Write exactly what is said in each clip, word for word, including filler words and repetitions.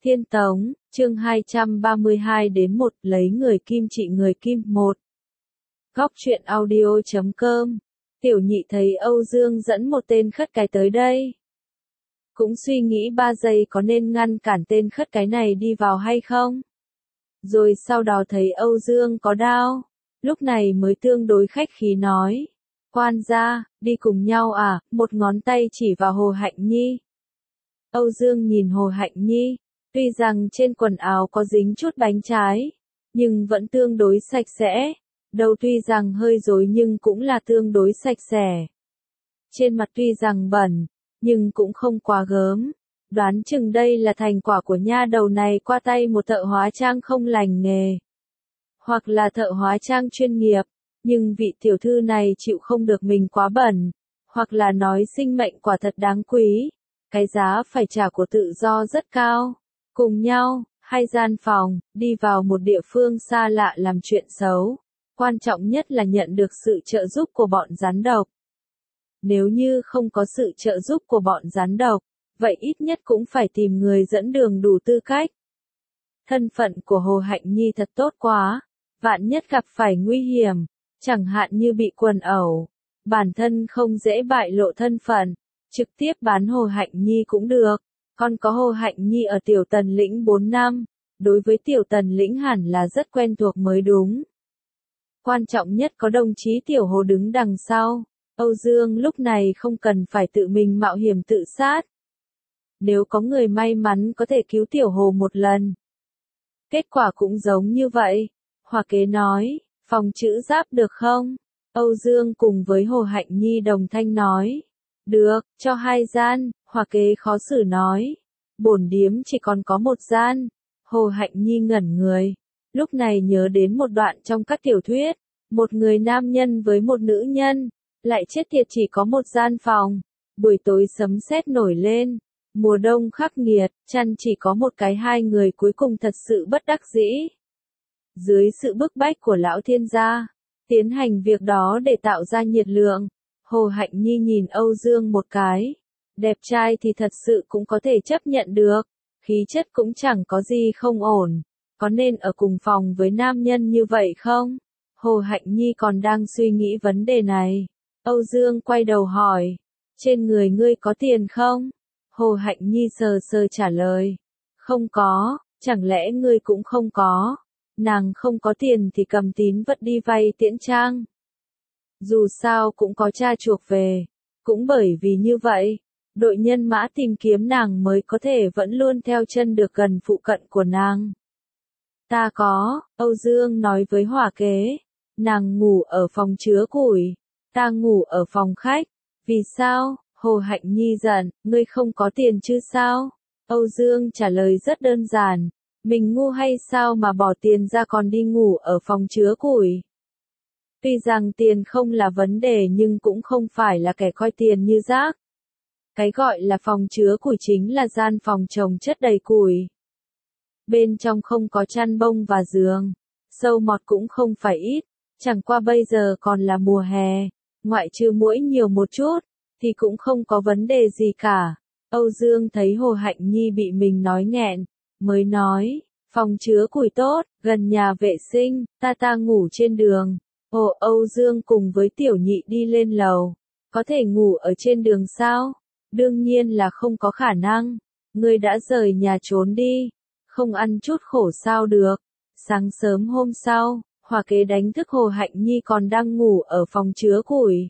Thiên Tống, chương hai trăm ba mươi hai đến một, lấy người kim trị người kim, một. Góc truyện audio chấm com. Tiểu nhị thấy Âu Dương dẫn một tên khất cái tới đây. Cũng suy nghĩ ba giây có nên ngăn cản tên khất cái này đi vào hay không. Rồi sau đó thấy Âu Dương có đao. Lúc này mới tương đối khách khí nói. Quan gia, đi cùng nhau à, một ngón tay chỉ vào Hồ Hạnh Nhi. Âu Dương nhìn Hồ Hạnh Nhi. Tuy rằng trên quần áo có dính chút bánh trái, nhưng vẫn tương đối sạch sẽ. Đầu tuy rằng hơi rối nhưng cũng là tương đối sạch sẽ. Trên mặt tuy rằng bẩn, nhưng cũng không quá gớm. Đoán chừng đây là thành quả của nha đầu này qua tay một thợ hóa trang không lành nghề. Hoặc là thợ hóa trang chuyên nghiệp, nhưng vị tiểu thư này chịu không được mình quá bẩn. Hoặc là nói sinh mệnh quả thật đáng quý. Cái giá phải trả của tự do rất cao. Cùng nhau, hai gian phòng, đi vào một địa phương xa lạ làm chuyện xấu. Quan trọng nhất là nhận được sự trợ giúp của bọn rắn độc. Nếu như không có sự trợ giúp của bọn rắn độc, vậy ít nhất cũng phải tìm người dẫn đường đủ tư cách. Thân phận của Hồ Hạnh Nhi thật tốt quá, vạn nhất gặp phải nguy hiểm, chẳng hạn như bị quần ẩu, bản thân không dễ bại lộ thân phận, trực tiếp bán Hồ Hạnh Nhi cũng được. Còn có Hồ Hạnh Nhi ở Tiểu Tần Lĩnh bốn năm, đối với Tiểu Tần Lĩnh hẳn là rất quen thuộc mới đúng. Quan trọng nhất có đồng chí Tiểu Hồ đứng đằng sau, Âu Dương lúc này không cần phải tự mình mạo hiểm tự sát. Nếu có người may mắn có thể cứu Tiểu Hồ một lần. Kết quả cũng giống như vậy. Hòa kế nói, phòng chữ giáp được không? Âu Dương cùng với Hồ Hạnh Nhi đồng thanh nói. Được, cho hai gian. Hòa kế khó xử nói. Bổn điếm chỉ còn có một gian. Hồ Hạnh Nhi ngẩn người. Lúc này nhớ đến một đoạn trong các tiểu thuyết. Một người nam nhân với một nữ nhân. Lại chết tiệt chỉ có một gian phòng. Buổi tối sấm sét nổi lên. Mùa đông khắc nghiệt. Chăn chỉ có một cái, hai người cuối cùng thật sự bất đắc dĩ. Dưới sự bức bách của lão thiên gia. Tiến hành việc đó để tạo ra nhiệt lượng. Hồ Hạnh Nhi nhìn Âu Dương một cái. Đẹp trai thì thật sự cũng có thể chấp nhận được, khí chất cũng chẳng có gì không ổn, có nên ở cùng phòng với nam nhân như vậy không? Hồ Hạnh Nhi còn đang suy nghĩ vấn đề này. Âu Dương quay đầu hỏi, trên người ngươi có tiền không? Hồ Hạnh Nhi sờ sờ trả lời, không có, chẳng lẽ ngươi cũng không có? Nàng không có tiền thì cầm tín vật đi vay tiễn trang. Dù sao cũng có cha chuộc về, cũng bởi vì như vậy. Đội nhân mã tìm kiếm nàng mới có thể vẫn luôn theo chân được gần phụ cận của nàng. Ta có, Âu Dương nói với Hòa kế. Nàng ngủ ở phòng chứa củi. Ta ngủ ở phòng khách. Vì sao? Hồ Hạnh Nhi giận, ngươi không có tiền chứ sao? Âu Dương trả lời rất đơn giản. Mình ngu hay sao mà bỏ tiền ra còn đi ngủ ở phòng chứa củi? Tuy rằng tiền không là vấn đề nhưng cũng không phải là kẻ coi tiền như rác. Cái gọi là phòng chứa củi chính là gian phòng trồng chất đầy củi. Bên trong không có chăn bông và giường, sâu mọt cũng không phải ít, chẳng qua bây giờ còn là mùa hè, ngoại trừ muỗi nhiều một chút, thì cũng không có vấn đề gì cả. Âu Dương thấy Hồ Hạnh Nhi bị mình nói nghẹn, mới nói, phòng chứa củi tốt, gần nhà vệ sinh, ta ta ngủ trên đường. Ồ, Âu Dương cùng với tiểu nhị đi lên lầu, có thể ngủ ở trên đường sao? Đương nhiên là không có khả năng. Ngươi đã rời nhà trốn đi. Không ăn chút khổ sao được. Sáng sớm hôm sau, Hòa kế đánh thức Hồ Hạnh Nhi còn đang ngủ ở phòng chứa củi.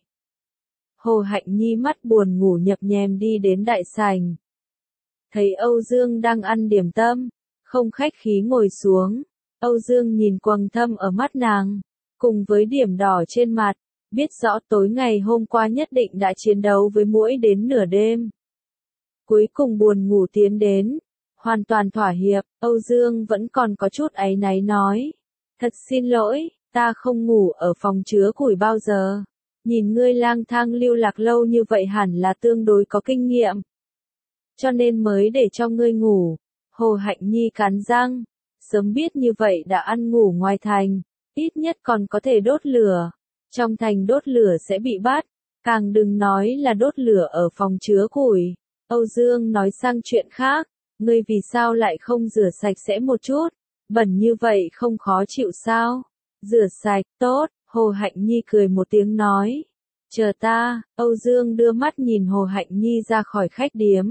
Hồ Hạnh Nhi mắt buồn ngủ nhập nhèm đi đến đại sảnh. Thấy Âu Dương đang ăn điểm tâm, không khách khí ngồi xuống. Âu Dương nhìn quầng thâm ở mắt nàng, cùng với điểm đỏ trên mặt. Biết rõ tối ngày hôm qua nhất định đã chiến đấu với muỗi đến nửa đêm. Cuối cùng buồn ngủ tiến đến, hoàn toàn thỏa hiệp, Âu Dương vẫn còn có chút áy náy nói. Thật xin lỗi, ta không ngủ ở phòng chứa củi bao giờ. Nhìn ngươi lang thang lưu lạc lâu như vậy hẳn là tương đối có kinh nghiệm. Cho nên mới để cho ngươi ngủ. Hồ Hạnh Nhi cắn răng, sớm biết như vậy đã ăn ngủ ngoài thành, ít nhất còn có thể đốt lửa. Trong thành đốt lửa sẽ bị bắt, càng đừng nói là đốt lửa ở phòng chứa củi. Âu Dương nói sang chuyện khác, ngươi vì sao lại không rửa sạch sẽ một chút, bẩn như vậy không khó chịu sao? Rửa sạch, tốt, Hồ Hạnh Nhi cười một tiếng nói. Chờ ta, Âu Dương đưa mắt nhìn Hồ Hạnh Nhi ra khỏi khách điếm.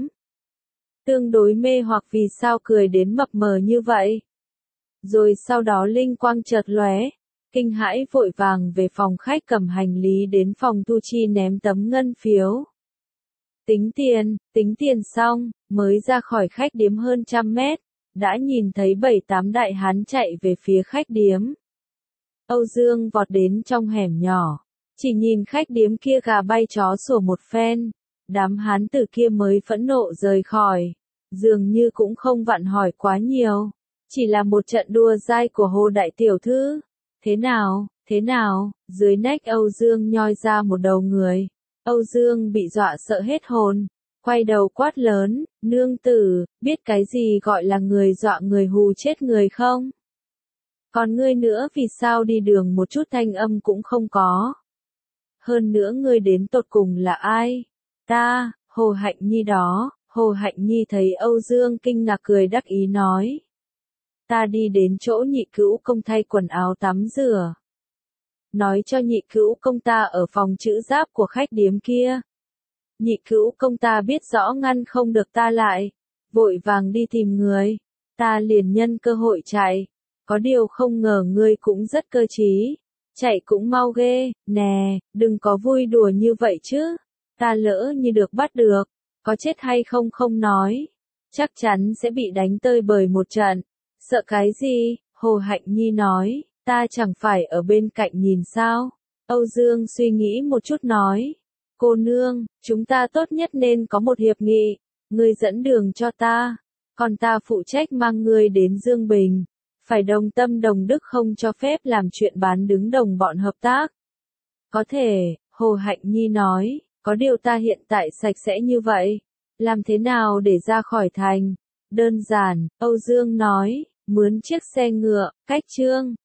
Tương đối mê hoặc vì sao cười đến mập mờ như vậy. Rồi sau đó linh quang chợt lóe, kinh hãi vội vàng về phòng khách cầm hành lý đến phòng thu chi ném tấm ngân phiếu. Tính tiền, tính tiền xong, mới ra khỏi khách điếm hơn trăm mét, đã nhìn thấy bảy tám đại hán chạy về phía khách điếm. Âu Dương vọt đến trong hẻm nhỏ, chỉ nhìn khách điếm kia gà bay chó sủa một phen, đám hán tử kia mới phẫn nộ rời khỏi, dường như cũng không vặn hỏi quá nhiều, chỉ là một trận đua dai của Hồ đại tiểu thư. Thế nào, thế nào, dưới nách Âu Dương nhoi ra một đầu người. Âu Dương bị dọa sợ hết hồn, quay đầu quát lớn, nương tử, biết cái gì gọi là người dọa người hù chết người không? Còn ngươi nữa vì sao đi đường một chút thanh âm cũng không có? Hơn nữa ngươi đến tột cùng là ai? Ta, Hồ Hạnh Nhi đó. Hồ Hạnh Nhi thấy Âu Dương kinh ngạc cười đắc ý nói. Ta đi đến chỗ nhị cữu công thay quần áo tắm rửa. Nói cho nhị cữu công ta ở phòng chữ giáp của khách điếm kia. Nhị cữu công ta biết rõ ngăn không được ta lại, vội vàng đi tìm người. Ta liền nhân cơ hội chạy. Có điều không ngờ ngươi cũng rất cơ trí. Chạy cũng mau ghê, nè, đừng có vui đùa như vậy chứ. Ta lỡ như được bắt được, có chết hay không không nói. Chắc chắn sẽ bị đánh tơi bời một trận. Sợ cái gì? Hồ Hạnh Nhi nói, ta chẳng phải ở bên cạnh nhìn sao? Âu Dương suy nghĩ một chút nói. Cô nương, chúng ta tốt nhất nên có một hiệp nghị. Ngươi dẫn đường cho ta, còn ta phụ trách mang ngươi đến Dương Bình. Phải đồng tâm đồng đức, không cho phép làm chuyện bán đứng đồng bọn hợp tác. Có thể, Hồ Hạnh Nhi nói, có điều ta hiện tại sạch sẽ như vậy. Làm thế nào để ra khỏi thành? Đơn giản, Âu Dương nói, mướn chiếc xe ngựa, cách Trương